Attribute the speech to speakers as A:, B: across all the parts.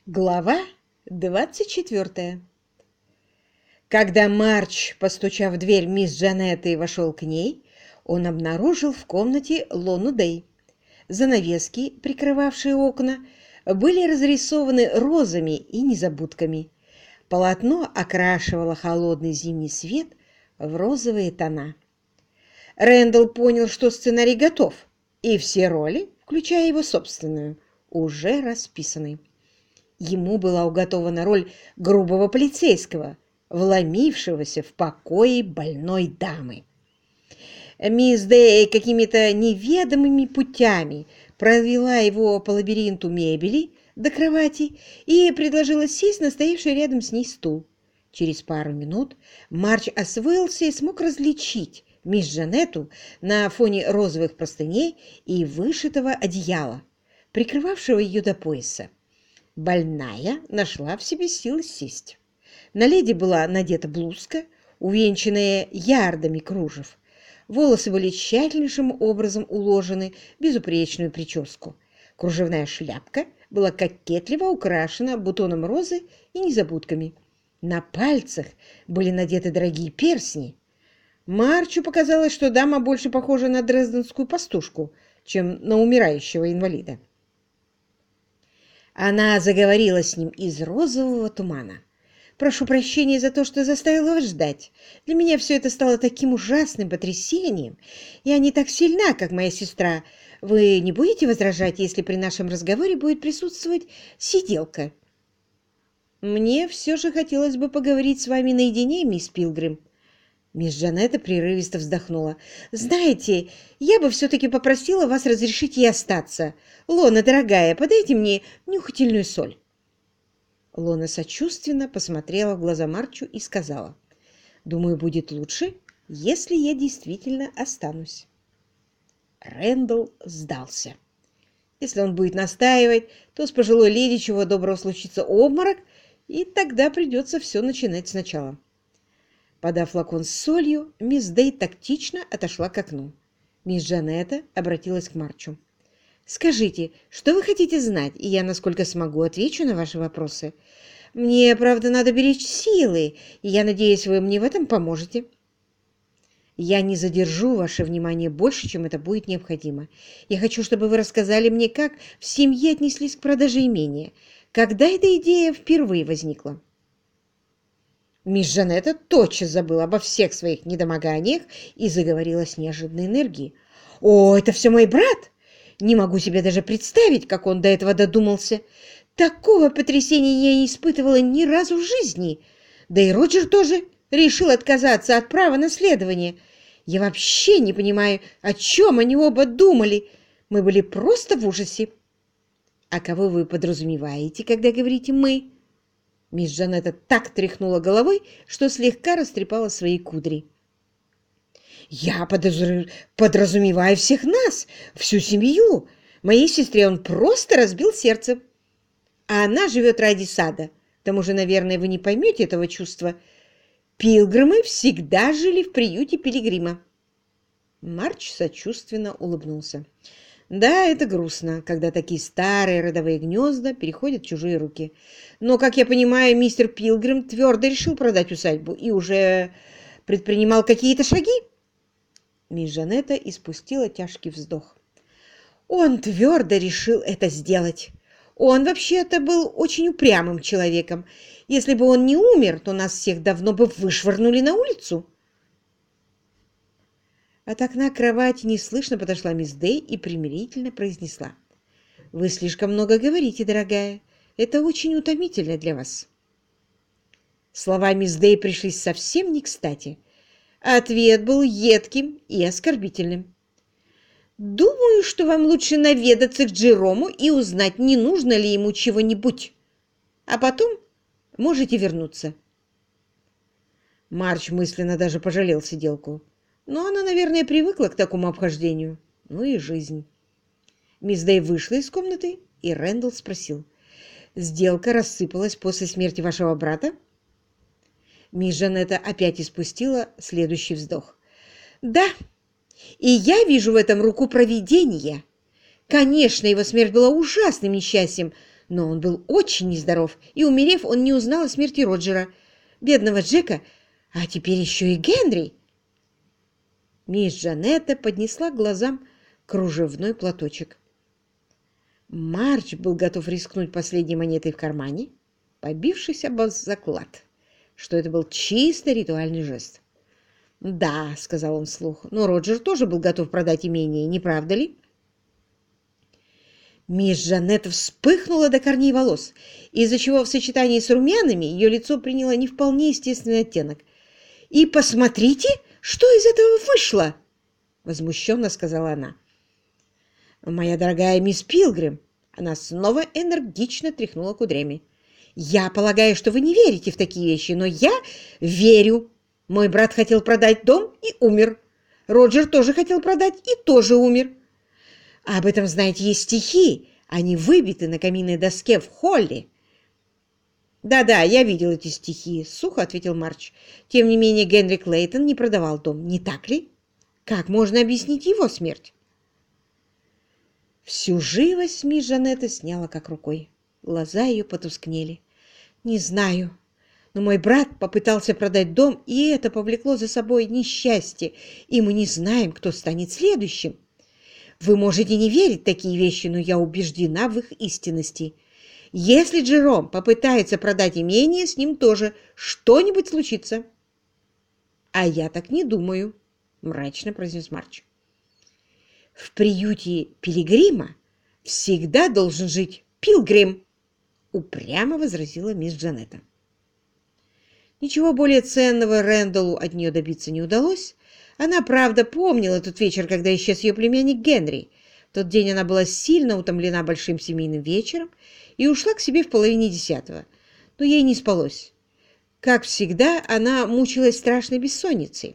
A: Глава 24. Когда Марч, постучав в дверь мисс Джанетты, вошел к ней, он обнаружил в комнате Лону Дэй. Занавески, прикрывавшие окна, были разрисованы розами и незабудками. Полотно окрашивало холодный зимний свет в розовые тона. Рэндалл понял, что сценарий готов, и все роли, включая его собственную, уже расписаны. Ему была уготована роль грубого полицейского, вломившегося в покои больной дамы. Мисс Дэй какими-то неведомыми путями провела его по лабиринту мебели до кровати и предложила сесть на стоявший рядом с ней стул. Через пару минут Марч освоился и смог различить мисс Джанетту на фоне розовых простыней и вышитого одеяла, прикрывавшего ее до пояса. Больная нашла в себе силы сесть. На леди была надета блузка, увенчанная ярдами кружев. Волосы были тщательнейшим образом уложены в безупречную прическу. Кружевная шляпка была кокетливо украшена бутоном розы и незабудками. На пальцах были надеты дорогие перстни. Марчу показалось, что дама больше похожа на дрезденскую пастушку, чем на умирающего инвалида. Она заговорила с ним из розового тумана. «Прошу прощения за то, что заставила вас ждать. Для меня все это стало таким ужасным потрясением. Я не так сильна, как моя сестра. Вы не будете возражать, если при нашем разговоре будет присутствовать сиделка?» «Мне все же хотелось бы поговорить с вами наедине, мисс Пилгрим». Мисс Джанетта прерывисто вздохнула. «Знаете, я бы все-таки попросила вас разрешить ей остаться. Лона, дорогая, подайте мне нюхательную соль». Лона сочувственно посмотрела в глаза Марчу и сказала: «Думаю, будет лучше, если я действительно останусь». Рэндалл сдался. Если он будет настаивать, то с пожилой леди чего доброго случится обморок, и тогда придется все начинать сначала. Подав флакон с солью, мисс Дэй тактично отошла к окну. Мисс Джанетта обратилась к Марчу. «Скажите, что вы хотите знать, и я, насколько смогу, отвечу на ваши вопросы. Мне, правда, надо беречь силы, и я надеюсь, вы мне в этом поможете». «Я не задержу ваше внимание больше, чем это будет необходимо. Я хочу, чтобы вы рассказали мне, как в семье отнеслись к продаже имения. Когда эта идея впервые возникла?» Мисс Жанетта тотчас забыла обо всех своих недомоганиях и заговорила с неожиданной энергией. «О, это все мой брат! Не могу себе даже представить, как он до этого додумался. Такого потрясения я не испытывала ни разу в жизни. Да и Роджер тоже решил отказаться от права наследования. Я вообще не понимаю, о чем они оба думали. Мы были просто в ужасе». «А кого вы подразумеваете, когда говорите «мы»?» Мисс Джанетта так тряхнула головой, что слегка растрепала свои кудри. «Я подразумеваю всех нас, всю семью. Моей сестре он просто разбил сердце. А она живет ради сада. К тому же, наверное, вы не поймете этого чувства. Пилгримы всегда жили в приюте Пилигрима». Марч сочувственно улыбнулся. «Да, это грустно, когда такие старые родовые гнезда переходят в чужие руки. Но, как я понимаю, мистер Пилгрим твердо решил продать усадьбу и уже предпринимал какие-то шаги?» Мисс Жанетта испустила тяжкий вздох. «Он твердо решил это сделать. Он вообще-то был очень упрямым человеком. Если бы он не умер, то нас всех давно бы вышвырнули на улицу». От окна кровати неслышно подошла мисс Дэй и примирительно произнесла: «Вы слишком много говорите, дорогая. Это очень утомительно для вас». Слова мисс Дэй пришлись совсем не кстати. Ответ был едким и оскорбительным. «Думаю, что вам лучше наведаться к Джерому и узнать, не нужно ли ему чего-нибудь. А потом можете вернуться». Марч мысленно даже пожалел сиделку. Но она, наверное, привыкла к такому обхождению. Ну и жизнь. Мисс Дэй вышла из комнаты, и Рэндалл спросил: «Сделка рассыпалась после смерти вашего брата?» Мисс Жанетта опять испустила следующий вздох. «Да, и я вижу в этом руку провидения. Конечно, его смерть была ужасным несчастьем, Но он был очень нездоров, и, умерев, он не узнал о смерти Роджера, бедного Джека, а теперь еще и Генри. Мисс Джанетта поднесла к глазам кружевной платочек. Мардж был готов рискнуть последней монетой в кармане, побившись об заклад, что это был чисто ритуальный жест. «Да», — сказал он вслух, — «но Роджер тоже был готов продать имение, не правда ли?» Мисс Джанетта вспыхнула до корней волос, из-за чего в сочетании с румянами ее лицо приняло не вполне естественный оттенок. «И посмотрите, что из этого вышло!» — возмущенно сказала она. «Моя дорогая мисс Пилгрим!» — она снова энергично тряхнула кудрями. «Я полагаю, что вы не верите в такие вещи, но я верю. Мой брат хотел продать дом и умер. Роджер тоже хотел продать и тоже умер. А об этом, знаете, есть стихи. Они выбиты на каминной доске в холле». «Да-да, я видел эти стихи», — сухо ответил Мардж. «Тем не менее, Генри Клейтон не продавал дом, не так ли? Как можно объяснить его смерть?» Всю живость мисс Жанетта сняла как рукой. Глаза ее потускнели. «Не знаю, но мой брат попытался продать дом, и это повлекло за собой несчастье, и мы не знаем, кто станет следующим. Вы можете не верить в такие вещи, но я убеждена в их истинности. Если Джером попытается продать имение, с ним тоже что-нибудь случится». «А я так не думаю», — мрачно произнес Мардж. «В приюте Пилигрима всегда должен жить Пилгрим», — упрямо возразила мисс Джанетта. Ничего более ценного Рэндаллу от нее добиться не удалось. Она, правда, помнила тот вечер, когда исчез ее племянник Генри. В тот день она была сильно утомлена большим семейным вечером и ушла к себе в половине 10-го. Но ей не спалось. Как всегда, она мучилась страшной бессонницей.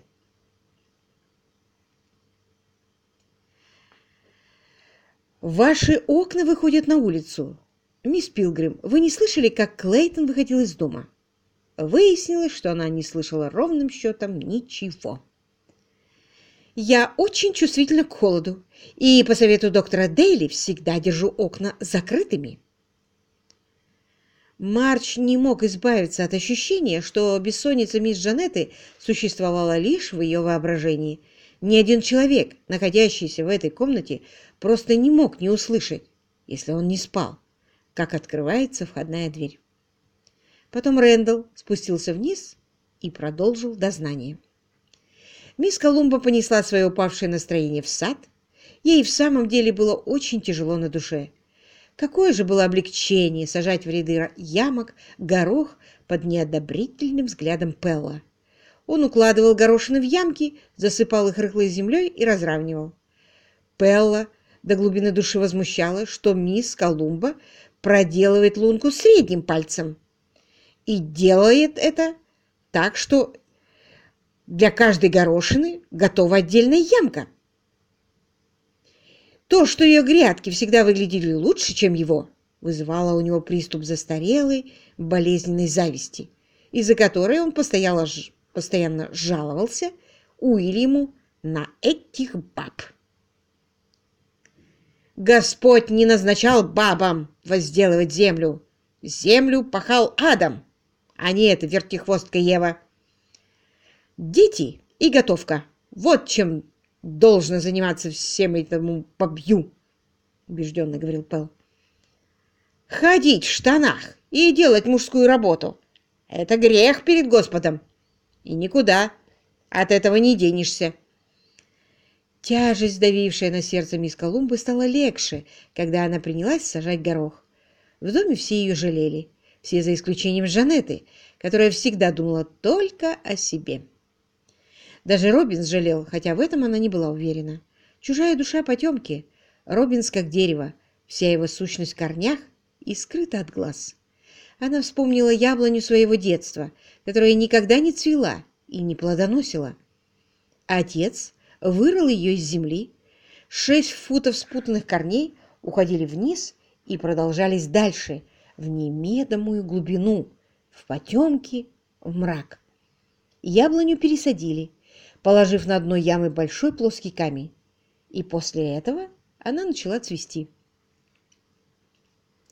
A: «Ваши окна выходят на улицу. Мисс Пилгрим, вы не слышали, как Клейтон выходил из дома?» Выяснилось, что она не слышала ровным счетом ничего. «Я очень чувствительна к холоду, и по совету доктора Дейли всегда держу окна закрытыми». Мардж не мог избавиться от ощущения, что бессонница мисс Джанетты существовала лишь в ее воображении. Ни один человек, находящийся в этой комнате, просто не мог не услышать, если он не спал, как открывается входная дверь. Потом Рэндалл спустился вниз и продолжил дознание. Мисс Колумба понесла свое упавшее настроение в сад. Ей в самом деле было очень тяжело на душе. Какое же было облегчение сажать в ряды ямок горох под неодобрительным взглядом Пелла. Он укладывал горошины в ямки, засыпал их рыхлой землей и разравнивал. Пелла до глубины души возмущала, что мисс Колумба проделывает лунку средним пальцем. И делает это так, что для каждой горошины готова отдельная ямка. То, что ее грядки всегда выглядели лучше, чем его, вызывало у него приступ застарелой, болезненной зависти, из-за которой он постоянно жаловался Уильяму на этих баб. «Господь не назначал бабам возделывать землю. Землю пахал Адам, а не эта вертихвостка Ева. Дети и готовка. Вот чем должно заниматься всем этому побью», — убежденно говорил Пэл. «Ходить в штанах и делать мужскую работу — это грех перед Господом. И никуда от этого не денешься». Тяжесть, давившая на сердце мисс Колумбы, стала легче, когда она принялась сажать горох. В доме все ее жалели, все за исключением Жанетты, которая всегда думала только о себе. Даже Робинс жалел, хотя в этом она не была уверена. Чужая душа потемки, Робинс как дерево, вся его сущность в корнях и скрыта от глаз. Она вспомнила яблоню своего детства, которая никогда не цвела и не плодоносила. Отец вырыл ее из земли, 6 футов спутанных корней уходили вниз и продолжались дальше, в немедомую глубину, в потемки, в мрак. Яблоню пересадили, положив на дно ямы большой плоский камень, и после этого она начала цвести.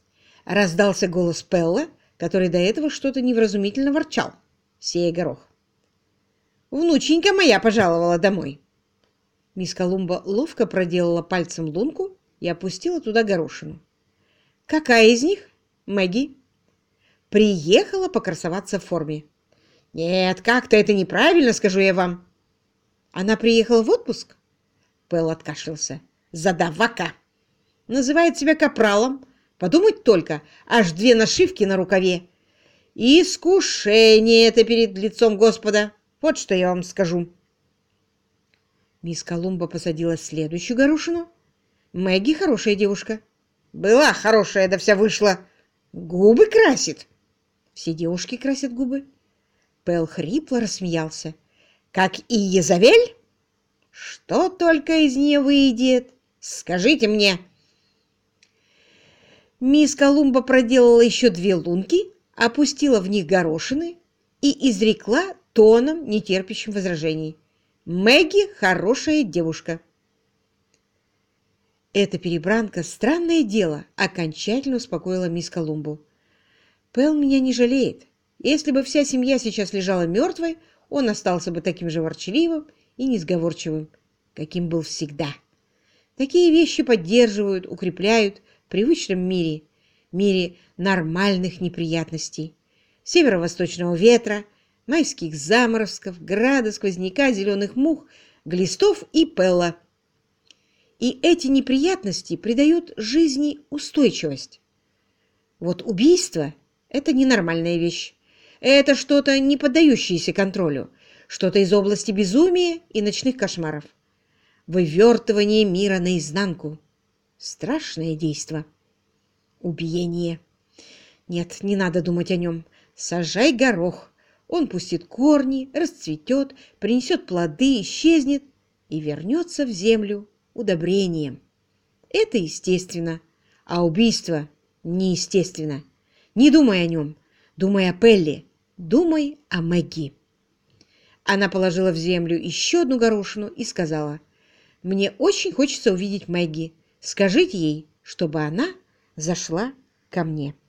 A: Раздался голос Пелла, который до этого что-то невразумительно ворчал, сея горох. «Внученька моя пожаловала домой!» Мисс Колумба ловко проделала пальцем лунку и опустила туда горошину. «Какая из них?» «Мэгги». «Приехала покрасоваться в форме». «Нет, как-то это неправильно, скажу я вам». «Она приехала в отпуск?» Пэл откашлялся. «Задавака! Называет себя капралом. Подумать только, аж 2 нашивки на рукаве. Искушение это перед лицом Господа. Вот что я вам скажу». Мисс Колумба посадила следующую горошину. «Мэгги хорошая девушка». «Была хорошая, да вся вышла. Губы красит». «Все девушки красят губы». Пэл хрипло рассмеялся. «Как и Езавель? Что только из нее выйдет? Скажите мне». Мисс Колумба проделала еще 2 лунки, опустила в них горошины и изрекла тоном, нетерпящим возражений. «Мэгги хорошая девушка». Эта перебранка, странное дело, окончательно успокоила мисс Колумбу. «Пэл меня не жалеет. Если бы вся семья сейчас лежала мертвой, он остался бы таким же ворчливым и несговорчивым, каким был всегда. Такие вещи поддерживают, укрепляют в привычном мире, мире нормальных неприятностей, северо-восточного ветра, майских заморозков, града, сквозняка, зеленых мух, глистов и Пэлла. И эти неприятности придают жизни устойчивость. Вот убийство – это ненормальная вещь. Это что-то, не поддающееся контролю, что-то из области безумия и ночных кошмаров. Вывертывание мира наизнанку. Страшное действо. Убиение. Нет, не надо думать о нем. Сажай горох. Он пустит корни, расцветет, принесет плоды, исчезнет и вернется в землю удобрением. Это естественно, а убийство неестественно. Не думай о нем, думай о Пелле, думай о Мэгги. Она положила в землю еще 1 горошину и сказала: «Мне очень хочется увидеть Мэгги. Скажите ей, чтобы она зашла ко мне».